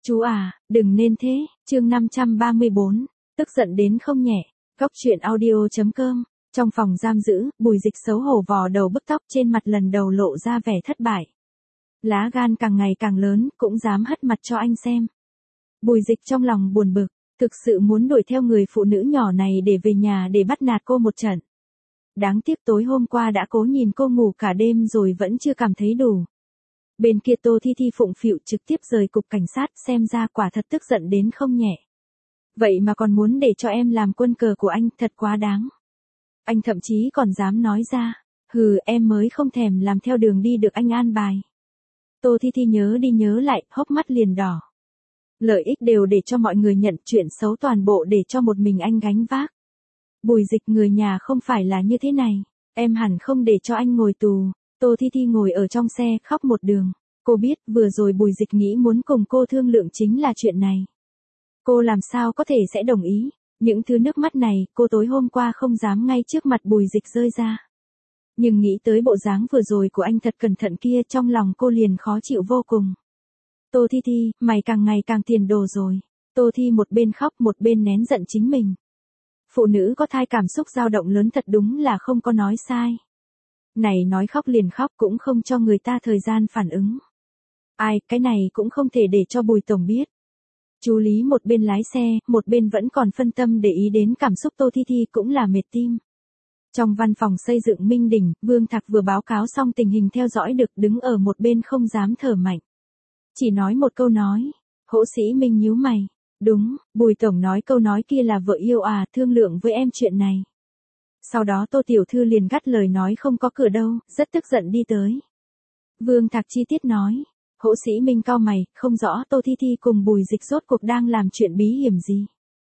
Chú à, đừng nên thế, chương 534, tức giận đến không nhẹ. Góc truyện audio.com. Trong phòng giam giữ, Bùi Dịch xấu hổ vò đầu bứt tóc, trên mặt lần đầu lộ ra vẻ thất bại. Lá gan càng ngày càng lớn, cũng dám hất mặt cho anh xem. Bùi Dịch trong lòng buồn bực, thực sự muốn đuổi theo người phụ nữ nhỏ này để về nhà để bắt nạt cô một trận. Đáng tiếc tối hôm qua đã cố nhìn cô ngủ cả đêm rồi vẫn chưa cảm thấy đủ. Bên kia Tô Thi Thi phụng phịu trực tiếp rời cục cảnh sát, xem ra quả thật tức giận đến không nhẹ. Vậy mà còn muốn để cho em làm quân cờ của anh, thật quá đáng. Anh thậm chí còn dám nói ra, hừ, em mới không thèm làm theo đường đi được anh an bài. Tô Thi Thi nhớ đi nhớ lại, hốc mắt liền đỏ. Lợi ích đều để cho mọi người nhận, chuyện xấu toàn bộ để cho một mình anh gánh vác. Bùi Dịch, người nhà không phải là như thế này, em hẳn không để cho anh ngồi tù. Tô Thi Thi ngồi ở trong xe, khóc một đường. Cô biết vừa rồi Bùi Dịch nghĩ muốn cùng cô thương lượng chính là chuyện này. Cô làm sao có thể sẽ đồng ý, những thứ nước mắt này cô tối hôm qua không dám ngay trước mặt Bùi Dịch rơi ra. Nhưng nghĩ tới bộ dáng vừa rồi của anh thật cẩn thận kia, trong lòng cô liền khó chịu vô cùng. Tô Thi Thi, mày càng ngày càng tiền đồ rồi. Tô Thi một bên khóc một bên nén giận chính mình. Phụ nữ có thai cảm xúc dao động lớn thật đúng là không có nói sai. Này nói khóc liền khóc cũng không cho người ta thời gian phản ứng. Ai, cái này cũng không thể để cho Bùi Tổng biết. Chú Lý một bên lái xe, một bên vẫn còn phân tâm để ý đến cảm xúc Tô Thi Thi, cũng là mệt tim. Trong văn phòng xây dựng Minh Đỉnh, Vương Thạc vừa báo cáo xong tình hình theo dõi được, đứng ở một bên không dám thở mạnh. Chỉ nói một câu nói. Hỗ Sĩ Minh nhíu mày. Đúng, Bùi Tổng nói câu nói kia là vợ yêu à, thương lượng với em chuyện này. Sau đó Tô Tiểu Thư liền gắt lời nói không có cửa đâu, rất tức giận đi tới. Vương Thạc chi tiết nói. Hỗ Sĩ Minh cau mày, không rõ Tô Thi Thi cùng Bùi Dịch rốt cuộc đang làm chuyện bí hiểm gì.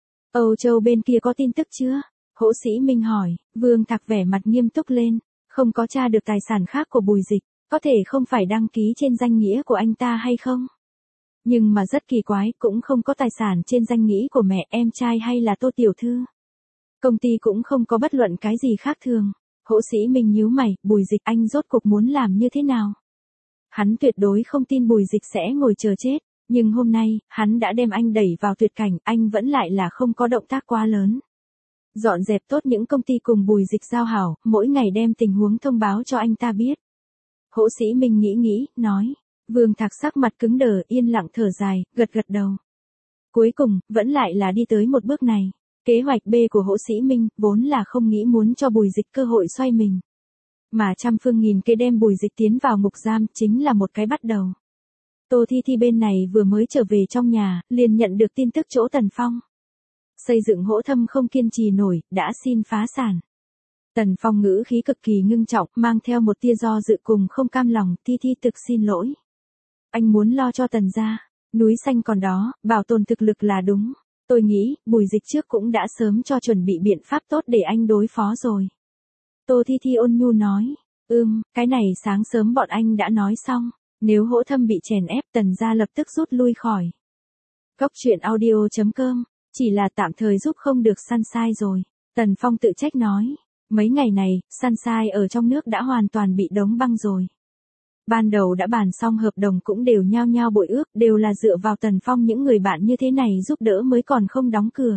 Âu Châu bên kia có tin tức chưa? Hỗ Sĩ Minh hỏi. Vương Thạc vẻ mặt nghiêm túc lên. Không có tra được tài sản khác của Bùi Dịch, có thể không phải đăng ký trên danh nghĩa của anh ta hay không? Nhưng mà rất kỳ quái, cũng không có tài sản trên danh nghĩa của mẹ, em trai hay là Tô Tiểu Thư. Công ty cũng không có bất luận cái gì khác thường. Hỗ Sĩ Minh nhíu mày, Bùi Dịch anh rốt cuộc muốn làm như thế nào? Hắn tuyệt đối không tin Bùi Dịch sẽ ngồi chờ chết, nhưng hôm nay, hắn đã đem anh đẩy vào tuyệt cảnh, anh vẫn lại là không có động tác quá lớn. Dọn dẹp tốt những công ty cùng Bùi Dịch giao hảo, mỗi ngày đem tình huống thông báo cho anh ta biết. Hỗ Sĩ Minh nghĩ, nói. Vương Thạc sắc mặt cứng đờ, yên lặng thở dài, gật đầu. Cuối cùng, vẫn lại là đi tới một bước này. Kế hoạch B của Hỗ Sĩ Minh, vốn là không nghĩ muốn cho Bùi Dịch cơ hội xoay mình. Mà trăm phương nghìn kế đem Bùi Dịch tiến vào ngục giam, chính là một cái bắt đầu. Tô Thi Thi bên này vừa mới trở về trong nhà, liền nhận được tin tức chỗ Tần Phong. Xây dựng Hỗ Thâm không kiên trì nổi, đã xin phá sản. Tần Phong ngữ khí cực kỳ ngưng trọng, mang theo một tia do dự cùng không cam lòng, Thi Thi thực xin lỗi. Anh muốn lo cho Tần gia, núi xanh còn đó, bảo tồn thực lực là đúng. Tôi nghĩ, Bùi Dịch trước cũng đã sớm cho chuẩn bị biện pháp tốt để anh đối phó rồi. Tô Thi Thi ôn nhu nói, cái này sáng sớm bọn anh đã nói xong, nếu Hỗ Thâm bị chèn ép Tần gia lập tức rút lui khỏi. Góc truyện audio.com, chỉ là tạm thời giúp không được Sunshine rồi. Tần Phong tự trách nói, mấy ngày này, Sunshine ở trong nước đã hoàn toàn bị đóng băng rồi. Ban đầu đã bàn xong hợp đồng cũng đều nhao nhao bội ước, đều là dựa vào Tần Phong những người bạn như thế này giúp đỡ mới còn không đóng cửa.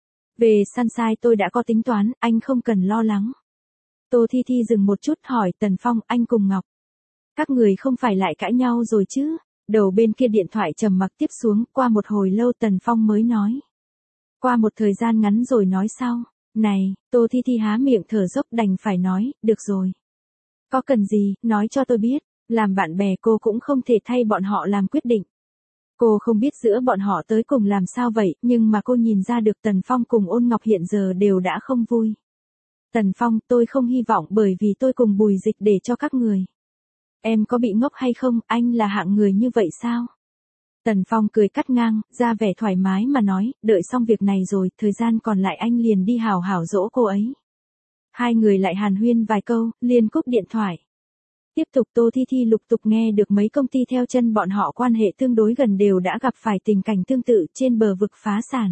Về Sunshine tôi đã có tính toán, anh không cần lo lắng. Tô Thi Thi dừng một chút hỏi Tần Phong, anh cùng Ngọc. Các người không phải lại cãi nhau rồi chứ? Đầu bên kia điện thoại trầm mặc tiếp xuống, qua một hồi lâu Tần Phong mới nói. Qua một thời gian ngắn rồi nói sau. Này, Tô Thi Thi há miệng thở dốc đành phải nói, được rồi. Có cần gì, nói cho tôi biết. Làm bạn bè cô cũng không thể thay bọn họ làm quyết định. Cô không biết giữa bọn họ tới cùng làm sao vậy, nhưng mà cô nhìn ra được Tần Phong cùng Ôn Ngọc hiện giờ đều đã không vui. Tần Phong, tôi không hy vọng bởi vì tôi cùng Bùi Dịch để cho các người. Em có bị ngốc hay không, anh là hạng người như vậy sao? Tần Phong cười cắt ngang, ra vẻ thoải mái mà nói, đợi xong việc này rồi, thời gian còn lại anh liền đi hào hảo dỗ cô ấy. Hai người lại hàn huyên vài câu, liền cúp điện thoại. Tiếp tục Tô Thi Thi lục tục nghe được mấy công ty theo chân bọn họ quan hệ tương đối gần đều đã gặp phải tình cảnh tương tự trên bờ vực phá sản.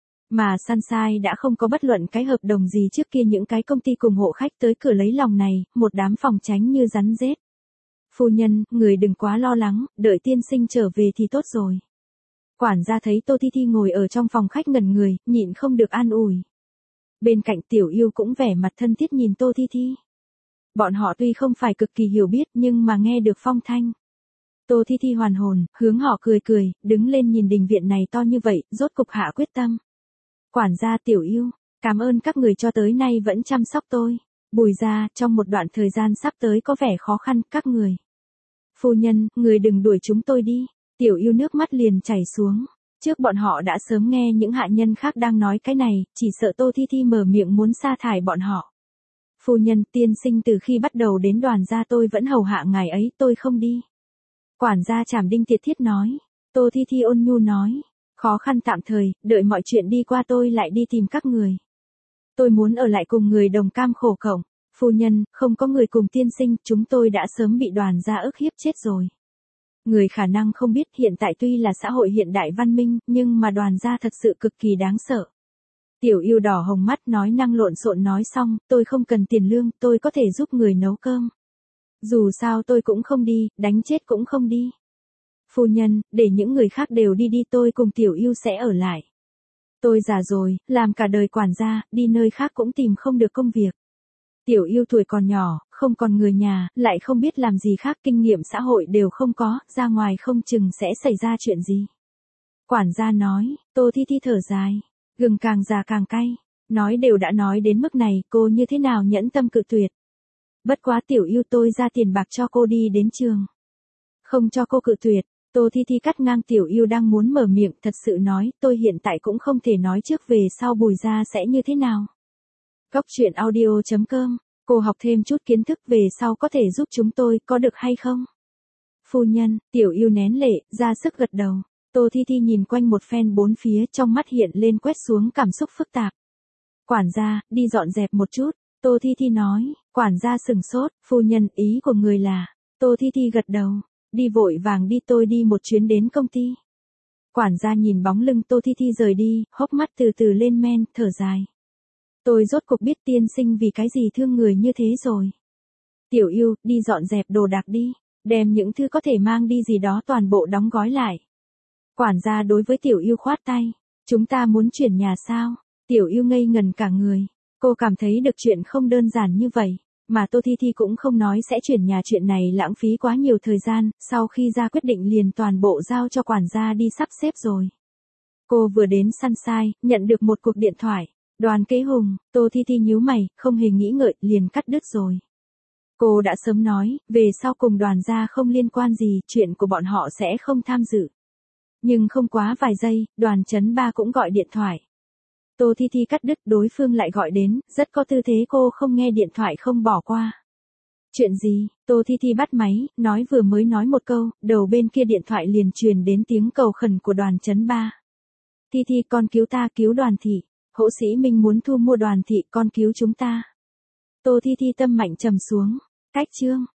Mà Sunshine đã không có bất luận cái hợp đồng gì trước kia, những cái công ty cùng hộ khách tới cửa lấy lòng này, một đám phòng tránh như rắn rết. Phu nhân, người đừng quá lo lắng, đợi tiên sinh trở về thì tốt rồi. Quản gia thấy Tô Thi Thi ngồi ở trong phòng khách ngẩn người, nhịn không được an ủi. Bên cạnh Tiểu Yêu cũng vẻ mặt thân thiết nhìn Tô Thi Thi. Bọn họ tuy không phải cực kỳ hiểu biết nhưng mà nghe được phong thanh. Tô Thi Thi hoàn hồn, hướng họ cười cười, đứng lên nhìn đình viện này to như vậy, rốt cục hạ quyết tâm. Quản gia Tiểu Yêu, cảm ơn các người cho tới nay vẫn chăm sóc tôi. Bùi gia, trong một đoạn thời gian sắp tới có vẻ khó khăn, các người. Phu nhân, người đừng đuổi chúng tôi đi. Tiểu Yêu nước mắt liền chảy xuống. Trước bọn họ đã sớm nghe những hạ nhân khác đang nói cái này, chỉ sợ Tô Thi Thi mở miệng muốn sa thải bọn họ. Phu nhân, tiên sinh từ khi bắt đầu đến Đoàn gia tôi vẫn hầu hạ ngài ấy, tôi không đi. Quản gia Trảm Đinh Tiệt Thiết nói. Tô Thi Thi ôn nhu nói. Khó khăn tạm thời, đợi mọi chuyện đi qua tôi lại đi tìm các người. Tôi muốn ở lại cùng người đồng cam khổ cộng. Phu nhân, không có người cùng tiên sinh, chúng tôi đã sớm bị Đoàn gia ức hiếp chết rồi. Người khả năng không biết hiện tại tuy là xã hội hiện đại văn minh, nhưng mà Đoàn gia thật sự cực kỳ đáng sợ. Tiểu Yêu đỏ hồng mắt nói năng lộn xộn nói xong, tôi không cần tiền lương, tôi có thể giúp người nấu cơm. Dù sao tôi cũng không đi, đánh chết cũng không đi. Phu nhân, để những người khác đều đi đi, tôi cùng Tiểu Yêu sẽ ở lại. Tôi già rồi, làm cả đời quản gia, đi nơi khác cũng tìm không được công việc. Tiểu Yêu tuổi còn nhỏ, không còn người nhà, lại không biết làm gì khác, kinh nghiệm xã hội đều không có, ra ngoài không chừng sẽ xảy ra chuyện gì. Quản gia nói. Tô Thi Thi thở dài. Gừng càng già càng cay. Nói đều đã nói đến mức này, cô như thế nào nhẫn tâm cự tuyệt. Bất quá Tiểu Yêu, tôi ra tiền bạc cho cô đi đến trường. Không cho cô cự tuyệt. Tô Thi Thi cắt ngang Tiểu Yêu đang muốn mở miệng, thật sự nói, tôi hiện tại cũng không thể nói trước về sau Bùi gia sẽ như thế nào. Góc truyện audio.com, cô học thêm chút kiến thức về sau có thể giúp chúng tôi, có được hay không? Phu nhân, Tiểu Yêu nén lệ, ra sức gật đầu. Tô Thi Thi nhìn quanh một phen bốn phía, trong mắt hiện lên quét xuống cảm xúc phức tạp. Quản gia, đi dọn dẹp một chút. Tô Thi Thi nói. Quản gia sừng sốt. Phu nhân, ý của người là. Tô Thi Thi gật đầu. Đi vội vàng đi, tôi đi một chuyến đến công ty. Quản gia nhìn bóng lưng Tô Thi Thi rời đi, hốc mắt từ từ lên men, thở dài. Tôi rốt cuộc biết tiên sinh vì cái gì thương người như thế rồi. Tiểu Yêu, đi dọn dẹp đồ đạc đi. Đem những thứ có thể mang đi gì đó toàn bộ đóng gói lại. Quản gia đối với Tiểu Yêu khoát tay. Chúng ta muốn chuyển nhà sao? Tiểu Yêu ngây ngần cả người. Cô cảm thấy được chuyện không đơn giản như vậy. Mà Tô Thi Thi cũng không nói sẽ chuyển nhà, chuyện này lãng phí quá nhiều thời gian, sau khi ra quyết định liền toàn bộ giao cho quản gia đi sắp xếp rồi. Cô vừa đến Sunshine, nhận được một cuộc điện thoại. Đoàn Kế Hùng. Tô Thi Thi nhíu mày, không hề nghĩ ngợi, liền cắt đứt rồi. Cô đã sớm nói, về sau cùng Đoàn gia không liên quan gì, chuyện của bọn họ sẽ không tham dự. Nhưng không quá vài giây, Đoàn Chấn Ba cũng gọi điện thoại. Tô Thi Thi cắt đứt, đối phương lại gọi đến, rất có tư thế cô không nghe điện thoại không bỏ qua. Chuyện gì? Tô Thi Thi bắt máy, nói vừa mới nói một câu, đầu bên kia điện thoại liền truyền đến tiếng cầu khẩn của Đoàn Chấn Ba. Thi Thi, con cứu ta, cứu Đoàn thị. Hỗ Sĩ Minh muốn thu mua Đoàn thị, con cứu chúng ta. Tô Thi Thi tâm mạnh trầm xuống. Cách chương.